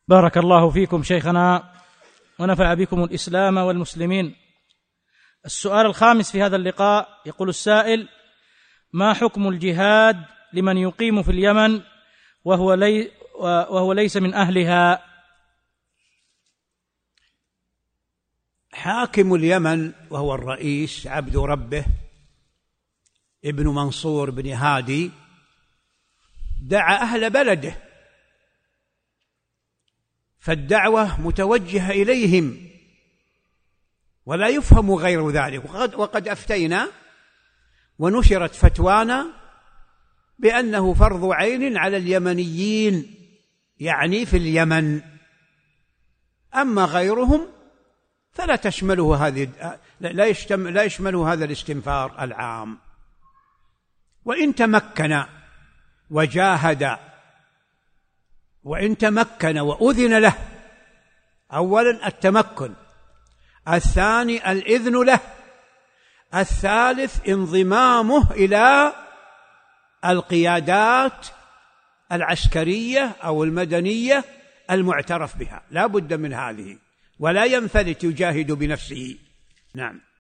بارك الله فيكم شيخنا ونفع بكم الإسلام والمسلمين. السؤال الخامس في هذا اللقاء، يقول السائل: ما حكم الجهاد لمن يقيم في اليمن وهو ليس من أهلها؟ حاكم اليمن وهو الرئيس عبد ربه ابن منصور بن هادي دعا أهل بلده، فالدعوة متوجهة إليهم ولا يفهم غير ذلك. وقد أفتينا ونشرت فتوانا بأنه فرض عين على اليمنيين، يعني في اليمن، أما غيرهم فلا تشمله لا يشمله هذا الاستنفار العام. وإن تمكن وجاهد وأذن له، أولا التمكن، الثاني الإذن له، الثالث انضمامه إلى القيادات العسكرية أو المدنية المعترف بها، لا بد من هذه، ولا ينفلت يجاهد بنفسه. نعم.